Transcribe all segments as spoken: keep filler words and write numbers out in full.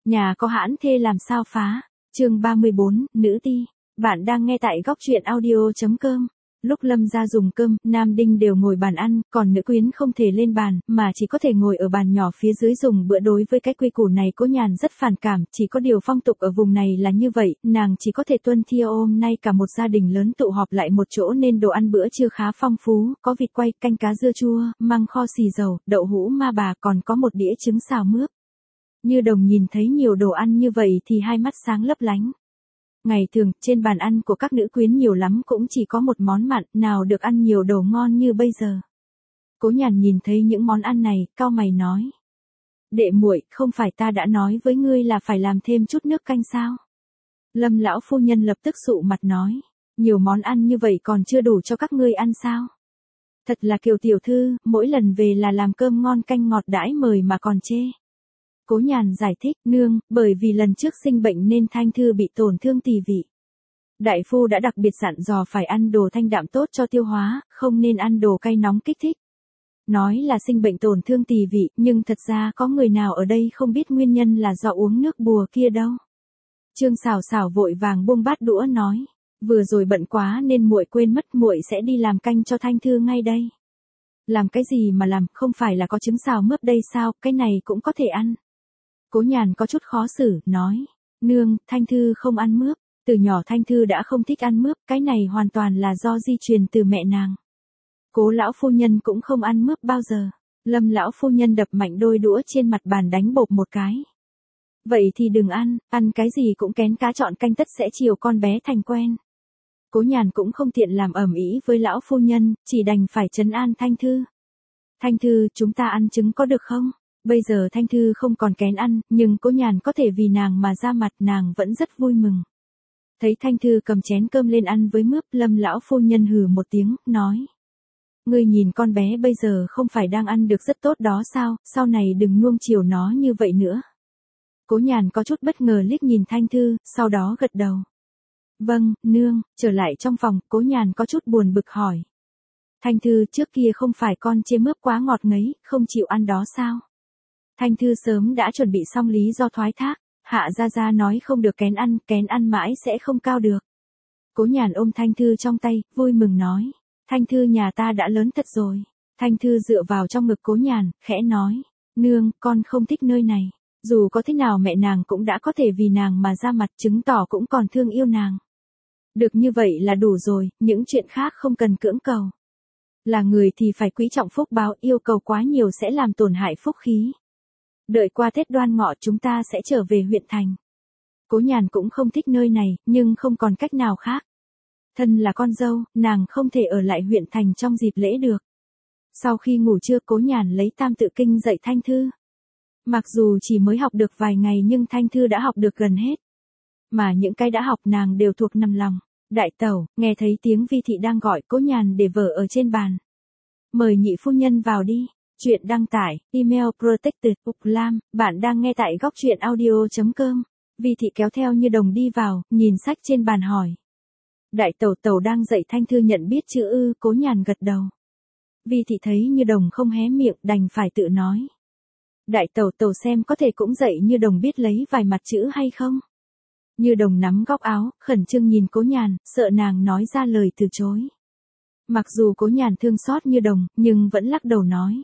Nhà có hãn thê làm sao phá. Chương ba mươi bốn, nữ ti. Bạn đang nghe tại góc truyện audio chấm com. Lúc Lâm gia dùng cơm, nam đinh đều ngồi bàn ăn, còn nữ quyến không thể lên bàn, mà chỉ có thể ngồi ở bàn nhỏ phía dưới dùng bữa. Đối với cái quy củ này Cố Nhàn rất phản cảm, chỉ có điều phong tục ở vùng này là như vậy, nàng chỉ có thể tuân theo. Hôm nay cả một gia đình lớn tụ họp lại một chỗ nên đồ ăn bữa trưa khá phong phú, có vịt quay, canh cá dưa chua, măng kho xì dầu, đậu hũ ma bà, còn có một đĩa trứng xào mướp. Như Đồng nhìn thấy nhiều đồ ăn như vậy thì hai mắt sáng lấp lánh. Ngày thường, trên bàn ăn của các nữ quyến nhiều lắm cũng chỉ có một món mặn, nào được ăn nhiều đồ ngon như bây giờ. Cố Nhàn nhìn thấy những món ăn này, cau mày nói. Đệ muội, không phải ta đã nói với ngươi là phải làm thêm chút nước canh sao? Lâm lão phu nhân lập tức sụ mặt nói. Nhiều món ăn như vậy còn chưa đủ cho các ngươi ăn sao? Thật là Kiều tiểu thư, mỗi lần về là làm cơm ngon canh ngọt đãi mời mà còn chê. Cố Nhàn giải thích, nương, bởi vì lần trước sinh bệnh nên Thanh Thư bị tổn thương tỳ vị. Đại phu đã đặc biệt dặn dò phải ăn đồ thanh đạm tốt cho tiêu hóa, không nên ăn đồ cay nóng kích thích. Nói là sinh bệnh tổn thương tỳ vị, nhưng thật ra có người nào ở đây không biết nguyên nhân là do uống nước bùa kia đâu. Trương Sảo Sảo vội vàng buông bát đũa nói, vừa rồi bận quá nên muội quên mất, muội sẽ đi làm canh cho Thanh Thư ngay đây. Làm cái gì mà làm, không phải là có trứng xào mướp đây sao, cái này cũng có thể ăn. Cố Nhàn có chút khó xử, nói, nương, Thanh Thư không ăn mướp, từ nhỏ Thanh Thư đã không thích ăn mướp, cái này hoàn toàn là do di truyền từ mẹ nàng. Cố lão phu nhân cũng không ăn mướp bao giờ. Lâm lão phu nhân đập mạnh đôi đũa trên mặt bàn đánh bộp một cái. Vậy thì đừng ăn, ăn cái gì cũng kén cá chọn canh tất sẽ chiều con bé thành quen. Cố Nhàn cũng không tiện làm ầm ĩ với lão phu nhân, chỉ đành phải trấn an Thanh Thư. Thanh Thư, chúng ta ăn trứng có được không? Bây giờ Thanh Thư không còn kén ăn, nhưng Cố Nhàn có thể vì nàng mà ra mặt, nàng vẫn rất vui mừng. Thấy Thanh Thư cầm chén cơm lên ăn với mướp, Lâm lão phu nhân hừ một tiếng, nói. Ngươi nhìn con bé bây giờ không phải đang ăn được rất tốt đó sao, sau này đừng nuông chiều nó như vậy nữa. Cố Nhàn có chút bất ngờ liếc nhìn Thanh Thư, sau đó gật đầu. Vâng, nương. Trở lại trong phòng, Cố Nhàn có chút buồn bực hỏi. Thanh Thư, trước kia không phải con chê mướp quá ngọt ngấy, không chịu ăn đó sao? Thanh Thư sớm đã chuẩn bị xong lý do thoái thác, Hạ gia gia nói không được kén ăn, kén ăn mãi sẽ không cao được. Cố Nhàn ôm Thanh Thư trong tay, vui mừng nói, Thanh Thư nhà ta đã lớn thật rồi. Thanh Thư dựa vào trong ngực Cố Nhàn, khẽ nói, nương, con không thích nơi này. Dù có thế nào mẹ nàng cũng đã có thể vì nàng mà ra mặt, chứng tỏ cũng còn thương yêu nàng. Được như vậy là đủ rồi, những chuyện khác không cần cưỡng cầu. Là người thì phải quý trọng phúc báo, yêu cầu quá nhiều sẽ làm tổn hại phúc khí. Đợi qua Tết Đoan Ngọ chúng ta sẽ trở về huyện thành. Cố Nhàn cũng không thích nơi này, nhưng không còn cách nào khác. Thân là con dâu, nàng không thể ở lại huyện thành trong dịp lễ được. Sau khi ngủ trưa Cố Nhàn lấy Tam Tự Kinh dạy Thanh Thư. Mặc dù chỉ mới học được vài ngày nhưng Thanh Thư đã học được gần hết. Mà những cái đã học nàng đều thuộc nằm lòng. Đại tẩu, nghe thấy tiếng Vi thị đang gọi, Cố Nhàn để vở ở trên bàn. Mời nhị phu nhân vào đi. Chuyện đăng tải, email protected, Uplam, bạn đang nghe tại góc truyện audio chấm com. Vi thị kéo theo Như Đồng đi vào, nhìn sách trên bàn hỏi. Đại tẩu tẩu đang dạy Thanh Thư nhận biết chữ ư? Cố Nhàn gật đầu. Vi thị thấy Như Đồng không hé miệng, đành phải tự nói. Đại tẩu tẩu xem có thể cũng dạy Như Đồng biết lấy vài mặt chữ hay không? Như Đồng nắm góc áo, khẩn trương nhìn Cố Nhàn, sợ nàng nói ra lời từ chối. Mặc dù Cố Nhàn thương xót Như Đồng, nhưng vẫn lắc đầu nói.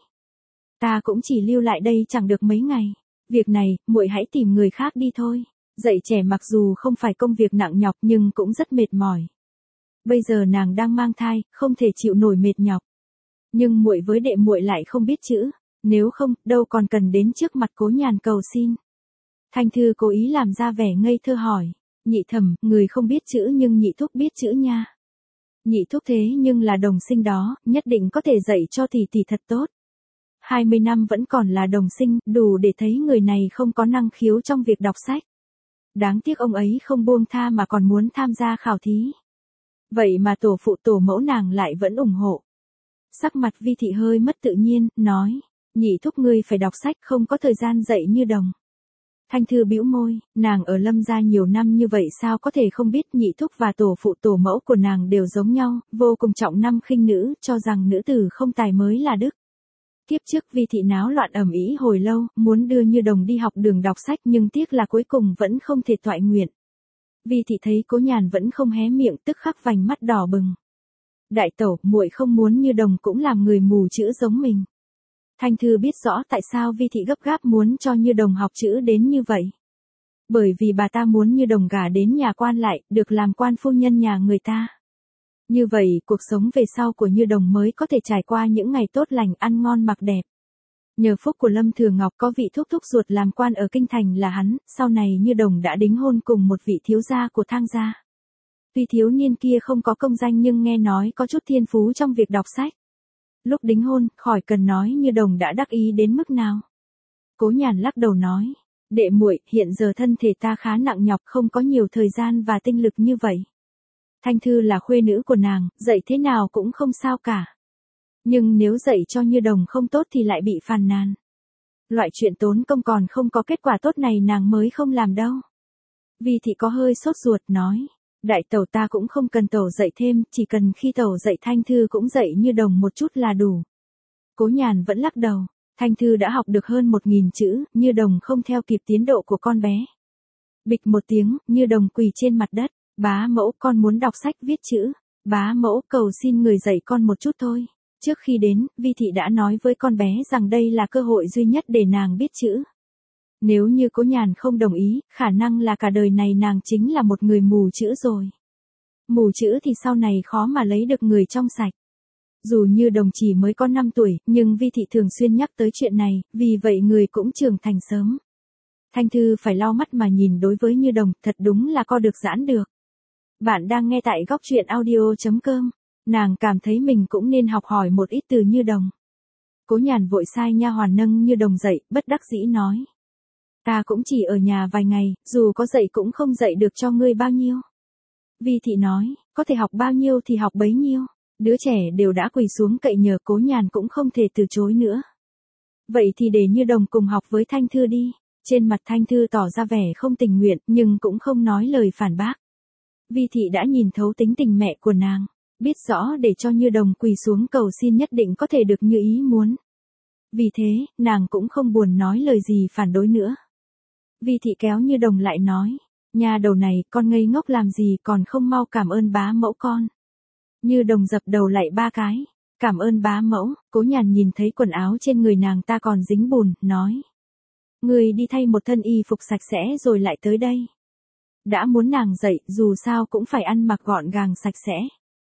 Ta cũng chỉ lưu lại đây chẳng được mấy ngày. Việc này, muội hãy tìm người khác đi thôi. Dạy trẻ mặc dù không phải công việc nặng nhọc nhưng cũng rất mệt mỏi. Bây giờ nàng đang mang thai, không thể chịu nổi mệt nhọc. Nhưng muội với đệ muội lại không biết chữ, nếu không, đâu còn cần đến trước mặt Cố Nhàn cầu xin. Thanh Thư cố ý làm ra vẻ ngây thơ hỏi, nhị thẩm, người không biết chữ nhưng nhị thúc biết chữ nha. Nhị thúc thế nhưng là đồng sinh đó, nhất định có thể dạy cho tỷ tỷ thật tốt. hai mươi năm vẫn còn là đồng sinh, đủ để thấy người này không có năng khiếu trong việc đọc sách. Đáng tiếc ông ấy không buông tha mà còn muốn tham gia khảo thí. Vậy mà tổ phụ tổ mẫu nàng lại vẫn ủng hộ. Sắc mặt Vi thị hơi mất tự nhiên, nói, nhị thúc ngươi phải đọc sách, không có thời gian dạy Như Đồng. Thanh Thư bĩu môi, nàng ở Lâm gia nhiều năm như vậy sao có thể không biết nhị thúc và tổ phụ tổ mẫu của nàng đều giống nhau, vô cùng trọng nam khinh nữ, cho rằng nữ tử không tài mới là đức. Kiếp trước Vi Thị náo loạn ầm ĩ hồi lâu, muốn đưa Như Đồng đi học đường đọc sách nhưng tiếc là cuối cùng vẫn không thể toại nguyện. Vi Thị thấy Cố Nhàn vẫn không hé miệng, tức khắc vành mắt đỏ bừng. Đại tẩu, muội không muốn Như Đồng cũng làm người mù chữ giống mình. Thanh Thư biết rõ tại sao Vi Thị gấp gáp muốn cho Như Đồng học chữ đến như vậy. Bởi vì bà ta muốn Như Đồng gả đến nhà quan lại, được làm quan phu nhân nhà người ta. Như vậy, cuộc sống về sau của Như Đồng mới có thể trải qua những ngày tốt lành, ăn ngon mặc đẹp. Nhờ phúc của Lâm Thừa Ngọc có vị thúc thúc ruột làm quan ở Kinh Thành là hắn, sau này Như Đồng đã đính hôn cùng một vị thiếu gia của Thang gia. Tuy thiếu niên kia không có công danh nhưng nghe nói có chút thiên phú trong việc đọc sách. Lúc đính hôn, khỏi cần nói Như Đồng đã đắc ý đến mức nào. Cố Nhàn lắc đầu nói, đệ muội, hiện giờ thân thể ta khá nặng nhọc, không có nhiều thời gian và tinh lực như vậy. Thanh Thư là khuê nữ của nàng, dạy thế nào cũng không sao cả. Nhưng nếu dạy cho Như Đồng không tốt thì lại bị phàn nàn. Loại chuyện tốn công còn không có kết quả tốt này nàng mới không làm đâu. Vi Thị có hơi sốt ruột nói, đại tẩu ta cũng không cần tẩu dạy thêm, chỉ cần khi tẩu dạy Thanh Thư cũng dạy Như Đồng một chút là đủ. Cố Nhàn vẫn lắc đầu, Thanh Thư đã học được hơn một nghìn chữ, Như Đồng không theo kịp tiến độ của con bé. Bịch một tiếng, Như Đồng quỳ trên mặt đất, bá mẫu con muốn đọc sách viết chữ, bá mẫu cầu xin người dạy con một chút thôi. Trước khi đến, Vi Thị đã nói với con bé rằng đây là cơ hội duy nhất để nàng biết chữ. Nếu như Cố Nhàn không đồng ý, khả năng là cả đời này nàng chính là một người mù chữ rồi. Mù chữ thì sau này khó mà lấy được người trong sạch. Dù Như Đồng chỉ mới có năm tuổi, nhưng Vi Thị thường xuyên nhắc tới chuyện này, vì vậy người cũng trưởng thành sớm. Thanh Thư phải lau mắt mà nhìn đối với Như Đồng, thật đúng là co được giãn được. Bạn đang nghe tại góc truyện audio chấm com. Nàng cảm thấy mình cũng nên học hỏi một ít từ Như Đồng. Cố Nhàn vội sai nha hoàn nâng Như Đồng dậy, bất đắc dĩ nói. Ta cũng chỉ ở nhà vài ngày, dù có dạy cũng không dạy được cho ngươi bao nhiêu. Vi Thị nói, có thể học bao nhiêu thì học bấy nhiêu. Đứa trẻ đều đã quỳ xuống cậy nhờ, Cố Nhàn cũng không thể từ chối nữa. Vậy thì để Như Đồng cùng học với Thanh Thư đi. Trên mặt Thanh Thư tỏ ra vẻ không tình nguyện, nhưng cũng không nói lời phản bác. Vi Thị đã nhìn thấu tính tình mẹ của nàng, biết rõ để cho Như Đồng quỳ xuống cầu xin nhất định có thể được như ý muốn. Vì thế, nàng cũng không buồn nói lời gì phản đối nữa. Vi Thị kéo Như Đồng lại nói, nhà đầu này, con ngây ngốc làm gì còn không mau cảm ơn bá mẫu con. Như Đồng dập đầu lạy ba cái, cảm ơn bá mẫu. Cố Nhàn nhìn thấy quần áo trên người nàng ta còn dính bùn, nói. Người đi thay một thân y phục sạch sẽ rồi lại tới đây. Đã muốn nàng dậy, dù sao cũng phải ăn mặc gọn gàng sạch sẽ.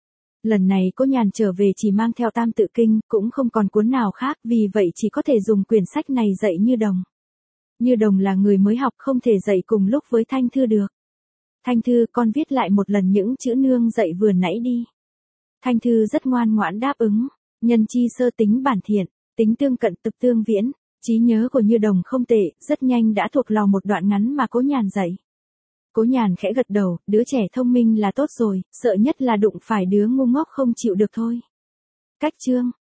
Lần này Cố Nhàn trở về chỉ mang theo Tam Tự Kinh, cũng không còn cuốn nào khác, vì vậy chỉ có thể dùng quyển sách này dạy Như Đồng. Như Đồng là người mới học, không thể dạy cùng lúc với Thanh Thư được. Thanh Thư, con viết lại một lần những chữ nương dạy vừa nãy đi. Thanh Thư rất ngoan ngoãn đáp ứng. Nhân chi sơ tính bản thiện, tính tương cận tập tương viễn. Trí nhớ của Như Đồng không tệ, rất nhanh đã thuộc lòng một đoạn ngắn mà Cố Nhàn dạy. Cố Nhàn khẽ gật đầu, đứa trẻ thông minh là tốt rồi, sợ nhất là đụng phải đứa ngu ngốc không chịu được thôi. Cách chương